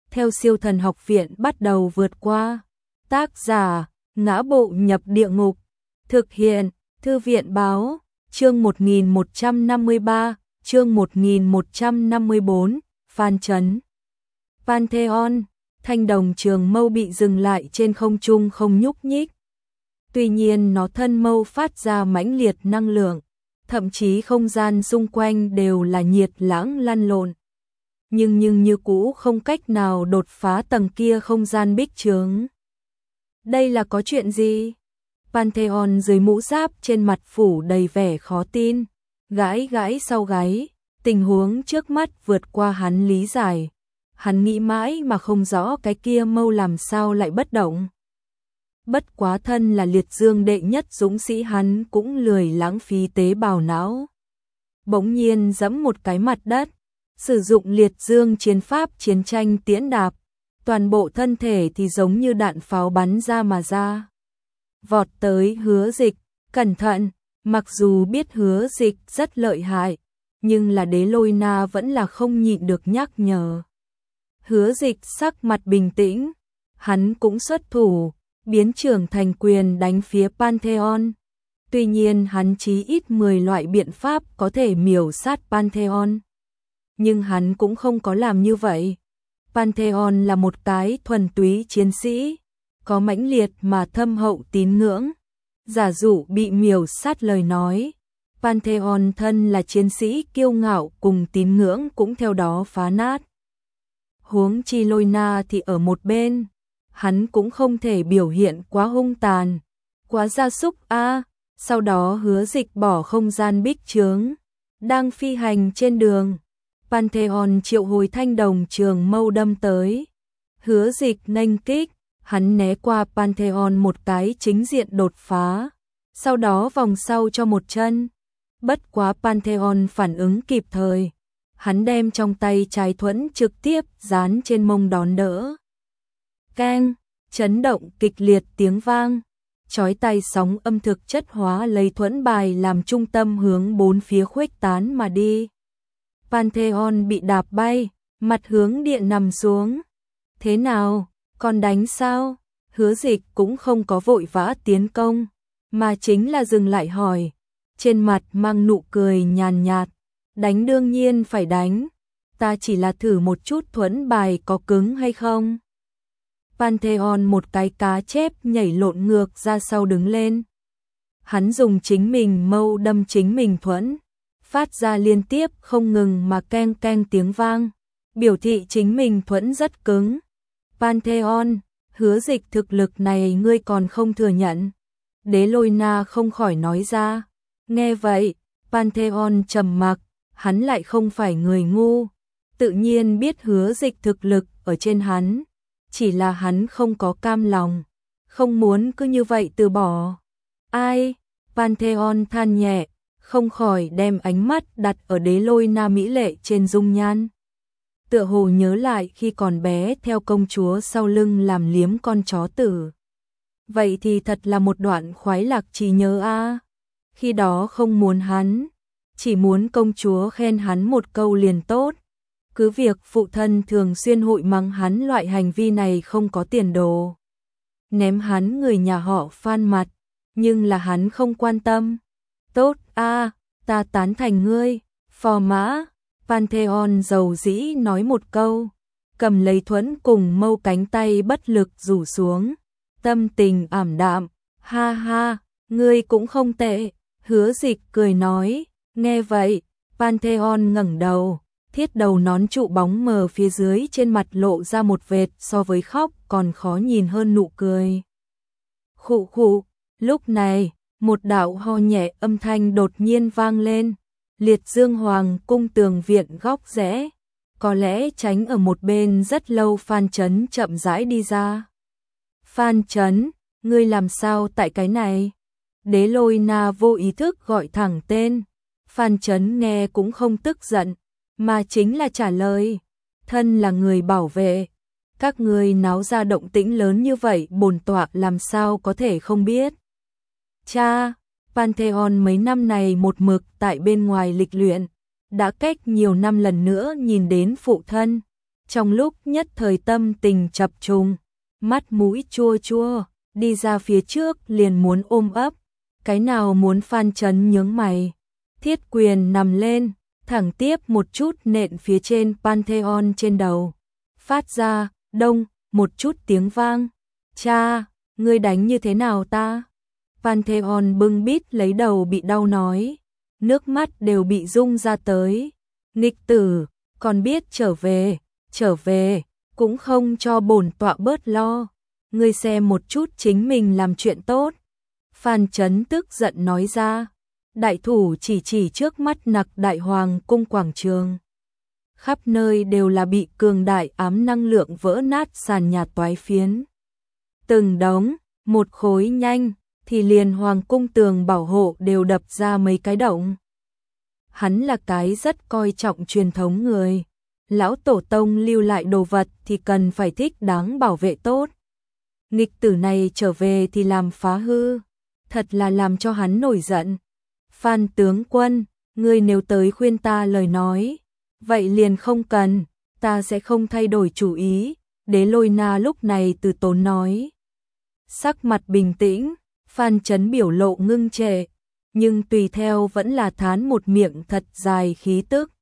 theo Siêu Thần Học Viện bắt đầu vượt qua. Tác giả: Ngã Bộ Nhập Địa Ngục. Thực hiện: Thư viện báo. Chương 1153, chương 1154, Phan Trấn. Pantheon, thanh đồng trường mâu bị dừng lại trên không trung không nhúc nhích. Tuy nhiên nó thân mâu phát ra mãnh liệt năng lượng, thậm chí không gian xung quanh đều là nhiệt lãng lăn lộn. Nhưng như cũ không cách nào đột phá tầng kia không gian bích chướng. Đây là có chuyện gì? Pantheon dưới mũ giáp trên mặt phủ đầy vẻ khó tin, gãi gãi sau gáy, tình huống trước mắt vượt qua hắn lý giải. Hắn nghĩ mãi mà không rõ cái kia mâu làm sao lại bất động. Bất quá thân là liệt dương đệ nhất dũng sĩ, hắn cũng lười lãng phí tế bào não. Bỗng nhiên giẫm một cái mặt đất, sử dụng liệt dương chiến pháp chiến tranh tiễn đạp, toàn bộ thân thể thì giống như đạn pháo bắn ra mà ra. Vọt tới Hứa Dịch, cẩn thận, mặc dù biết Hứa Dịch rất lợi hại, nhưng là Đế Lôi Na vẫn là không nhịn được nhắc nhở. Hứa Dịch sắc mặt bình tĩnh, hắn cũng xuất thủ, biến trưởng thành quyền đánh phía Pantheon. Tuy nhiên hắn chí ít 10 loại biện pháp có thể miểu sát Pantheon. Nhưng hắn cũng không có làm như vậy. Pantheon là một cái thuần túy chiến sĩ, có mãnh liệt mà thâm hậu tín ngưỡng. Giả dụ bị miểu sát lời nói, Pantheon thân là chiến sĩ kiêu ngạo cùng tín ngưỡng cũng theo đó phá nát. Huống chi Lôi Na thì ở một bên, hắn cũng không thể biểu hiện quá hung tàn, quá gia súc a. Sau đó Hứa Dịch bỏ không gian bích chướng, đang phi hành trên đường. Pantheon triệu hồi thanh đồng trường mâu đâm tới. Hứa Dịch nghênh kích, hắn né qua Pantheon một cái chính diện đột phá, sau đó vòng sau cho một chân. Bất quá Pantheon phản ứng kịp thời, hắn đem trong tay trái thuẫn trực tiếp dán trên mông đón đỡ. Keng, chấn động kịch liệt tiếng vang, chói tai sóng âm thực chất hóa lấy thuẫn bài làm trung tâm hướng bốn phía khuếch tán mà đi. Pantheon bị đạp bay, mặt hướng địa nằm xuống. Thế nào, còn đánh sao? Hứa Dịch cũng không có vội vã tiến công, mà chính là dừng lại hỏi, trên mặt mang nụ cười nhàn nhạt. Đánh đương nhiên phải đánh, ta chỉ là thử một chút thuẫn bài có cứng hay không. Pantheon một cái cá chép nhảy lộn ngược ra sau đứng lên. Hắn dùng chính mình mâu đâm chính mình thuẫn, phát ra liên tiếp không ngừng mà keng keng tiếng vang, biểu thị chính mình thuẫn rất cứng. Pantheon, Hứa Dịch thực lực này ngươi còn không thừa nhận. Đế Lôi Na không khỏi nói ra. Nghe vậy, Pantheon trầm mặc, hắn lại không phải người ngu, tự nhiên biết Hứa Dịch thực lực ở trên hắn, chỉ là hắn không có cam lòng, không muốn cứ như vậy từ bỏ. Ai? Pantheon than nhẹ, không khỏi đem ánh mắt đặt ở Đế Lôi Na mỹ lệ trên dung nhan. Tựa hồ nhớ lại khi còn bé theo công chúa sau lưng làm liếm con chó tử. Vậy thì thật là một đoạn khoái lạc trí nhớ a. Khi đó không muốn hắn, chỉ muốn công chúa khen hắn một câu liền tốt. Cứ việc phụ thân thường xuyên hội mắng hắn loại hành vi này không có tiền đồ, ném hắn người nhà họ Phan mặt, nhưng là hắn không quan tâm. Tốt a, ta tán thành ngươi, phò mã. Pantheon dầu dĩ nói một câu, cầm lấy thuẫn cùng mâu, cánh tay bất lực rủ xuống, tâm tình ảm đạm. Ha ha, ngươi cũng không tệ. Hứa Dịch cười nói. Nghe vậy, Pantheon ngẩng đầu, thiết đầu nón trụ bóng mờ phía dưới trên mặt lộ ra một vệt so với khóc còn khó nhìn hơn nụ cười. Khụ khụ, lúc này, một đạo ho nhẹ âm thanh đột nhiên vang lên. Liệt Dương Hoàng cung tường viện góc rẽ, có lẽ tránh ở một bên rất lâu. Phan Trấn chậm rãi đi ra. Phan Trấn, ngươi làm sao tại cái này? Đế Lôi Na vô ý thức gọi thẳng tên. Phan Trấn nghe cũng không tức giận, mà chính là trả lời. Thân là người bảo vệ, các ngươi náo ra động tĩnh lớn như vậy, bổn tọa làm sao có thể không biết. Cha, Pantheon mấy năm này một mực tại bên ngoài lịch luyện, đã cách nhiều năm lần nữa nhìn đến phụ thân, Trong lúc nhất thời tâm tình chập trùng, mắt mũi chua chua, đi ra phía trước liền muốn ôm ấp, cái nào muốn Phan Chấn nhướng mày. Thiết quyền nằm lên, thẳng tiếp một chút nện phía trên Pantheon trên đầu. Phát ra, đông, một chút tiếng vang. Cha, ngươi đánh như thế nào ta? Pantheon bưng bít lấy đầu bị đau nói. Nước mắt đều bị rung ra tới. Nghịch tử, còn biết trở về, cũng không cho bổn tọa bớt lo. Ngươi xem một chút chính mình làm chuyện tốt. Phan Chấn tức giận nói ra. Đại thủ chỉ trước mắt nặc đại hoàng cung quảng trường. Khắp nơi đều là bị cường đại ám năng lượng vỡ nát sàn nhà toái phiến. Từng đống, một khối nhanh, thì liền hoàng cung tường bảo hộ đều đập ra mấy cái động. Hắn là cái rất coi trọng truyền thống người. Lão tổ tông lưu lại đồ vật thì cần phải thích đáng bảo vệ tốt. Nghịch tử này trở về thì làm phá hư, thật là làm cho hắn nổi giận. Phan tướng quân, ngươi nếu tới khuyên ta lời nói, vậy liền không cần, ta sẽ không thay đổi chủ ý. Đế Lôi Na lúc này từ tốn nói. Sắc mặt bình tĩnh, Phan Chấn biểu lộ ngưng trệ, nhưng tùy theo vẫn là thán một miệng thật dài khí tức.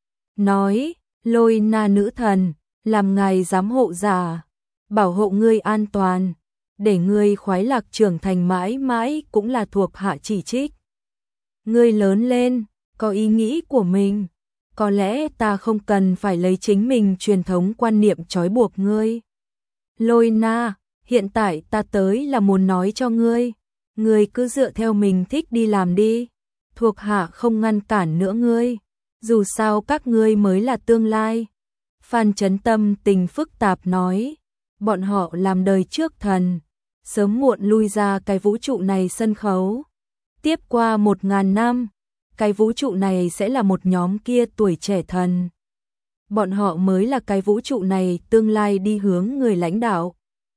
Nói, Lôi Na nữ thần, làm ngài giám hộ giả, bảo hộ ngươi an toàn, để ngươi khoái lạc trưởng thành mãi mãi cũng là thuộc hạ chỉ trích. Ngươi lớn lên, có ý nghĩ của mình, có lẽ ta không cần phải lấy chính mình truyền thống quan niệm trói buộc ngươi. Lôi Na, hiện tại ta tới là muốn nói cho ngươi cứ dựa theo mình thích đi làm đi, thuộc hạ không ngăn cản nữa ngươi, dù sao các ngươi mới là tương lai. Phan Chấn tâm tình phức tạp nói, bọn họ làm đời trước thần, sớm muộn lui ra cái vũ trụ này sân khấu. Tiếp qua 1000 năm, cái vũ trụ này sẽ là một nhóm kia tuổi trẻ thần. Bọn họ mới là cái vũ trụ này tương lai đi hướng người lãnh đạo.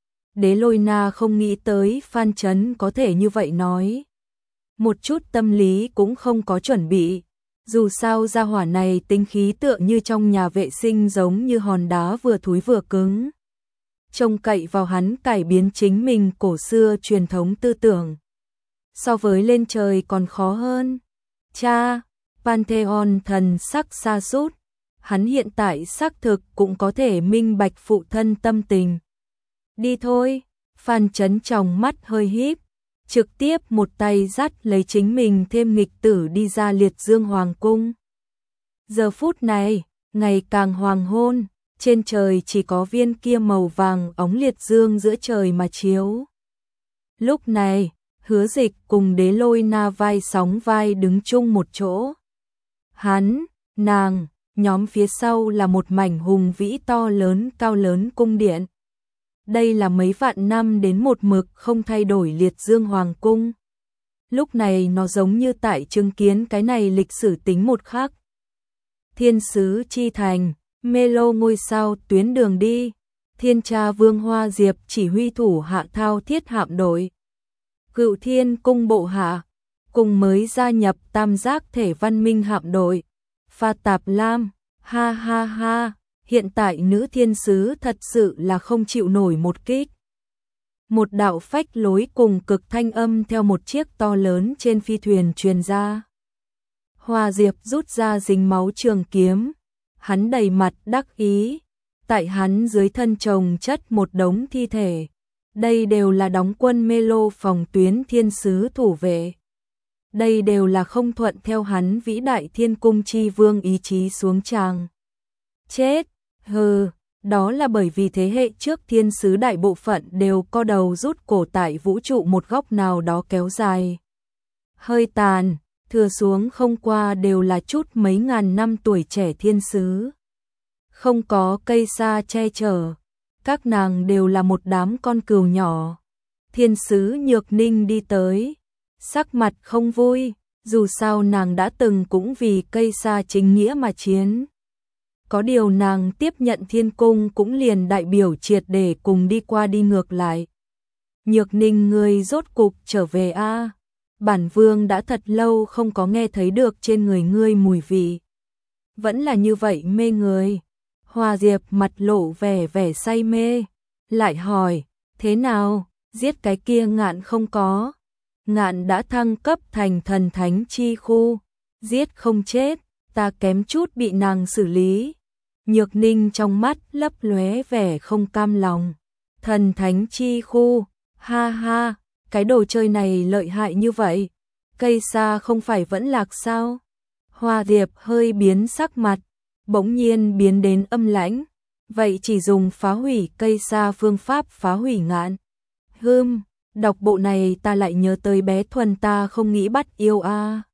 Đế Lôi Na không nghĩ tới Phan Chấn có thể như vậy nói. Một chút tâm lý cũng không có chuẩn bị. Dù sao gia hỏa này tính khí tựa như trong nhà vệ sinh giống như hòn đá vừa thúi vừa cứng. Trông cậy vào hắn cải biến chính mình cổ xưa truyền thống tư tưởng. So với lên trời còn khó hơn. Cha, Pantheon thần sắc sa sút, hắn hiện tại xác thực cũng có thể minh bạch phụ thân tâm tình. Đi thôi, Phan Chấn trong mắt hơi híp, trực tiếp một tay dắt lấy chính mình thêm nghịch tử đi ra Liệt Dương Hoàng cung. Giờ phút này, ngày càng hoàng hôn, trên trời chỉ có viên kia màu vàng óng liệt dương giữa trời mà chiếu. Lúc này, Hứa Dịch cùng Đế Lôi Na vai sóng vai đứng chung một chỗ. Hắn, nàng, nhóm phía sau là một mảnh hùng vĩ to lớn cao lớn cung điện. Đây là mấy vạn năm đến một mực không thay đổi Liệt Dương Hoàng cung. Lúc này nó giống như tại chứng kiến cái này lịch sử tính một khắc. Thiên sứ chi thành, mê lô ngôi sao tuyến đường đi, Thiên Cha Vương Hoa Diệp chỉ huy thủ hạ thao thiết hạm đội. Cựu Thiên cung bộ hạ, cùng mới gia nhập tam giác thể văn minh hạm đội. Pha Tạp Lam, ha ha ha, hiện tại nữ thiên sứ thật sự là không chịu nổi một kích. Một đạo phách lối cùng cực thanh âm theo một chiếc to lớn trên phi thuyền truyền ra. Hoa Diệp rút ra dính máu trường kiếm, hắn đầy mặt đắc ý, tại hắn dưới thân chồng chất một đống thi thể. Đây đều là đóng quân mê lô phòng tuyến thiên sứ thủ vệ. Đây đều là không thuận theo hắn vĩ đại thiên cung chi vương ý chí xuống tràng. Chết, hừ, đó là bởi vì thế hệ trước thiên sứ đại bộ phận đều co đầu rút cổ tại vũ trụ một góc nào đó kéo dài. Hơi tàn, thừa xuống không qua đều là chút mấy ngàn năm tuổi trẻ thiên sứ. Không có cây sa che chở, các nàng đều là một đám con cừu nhỏ. Thiên sứ Nhược Ninh đi tới, sắc mặt không vui, dù sao nàng đã từng cũng vì cây sa chính nghĩa mà chiến. Có điều nàng tiếp nhận thiên cung cũng liền đại biểu triệt để cùng đi qua đi ngược lại. Nhược Ninh ngươi rốt cục trở về a, bản vương đã thật lâu không có nghe thấy được trên người ngươi mùi vị. Vẫn là như vậy mê người. Hoa Diệp mặt lộ vẻ vẻ say mê, lại hỏi, thế nào, giết cái kia Ngạn không có? Ngạn đã thăng cấp thành thần thánh chi khu, giết không chết, ta kém chút bị nàng xử lý. Nhược Ninh trong mắt lấp lóe vẻ không cam lòng. Thần thánh chi khu, ha ha, cái đồ chơi này lợi hại như vậy. Cây sa không phải vẫn lạc sao? Hoa Diệp hơi biến sắc mặt, bỗng nhiên biến đến âm lãnh. Vậy chỉ dùng phá hủy cây sa phương pháp phá hủy Ngạn. Đọc bộ này ta lại nhớ tới bé Thuần ta không nghĩ bắt yêu a.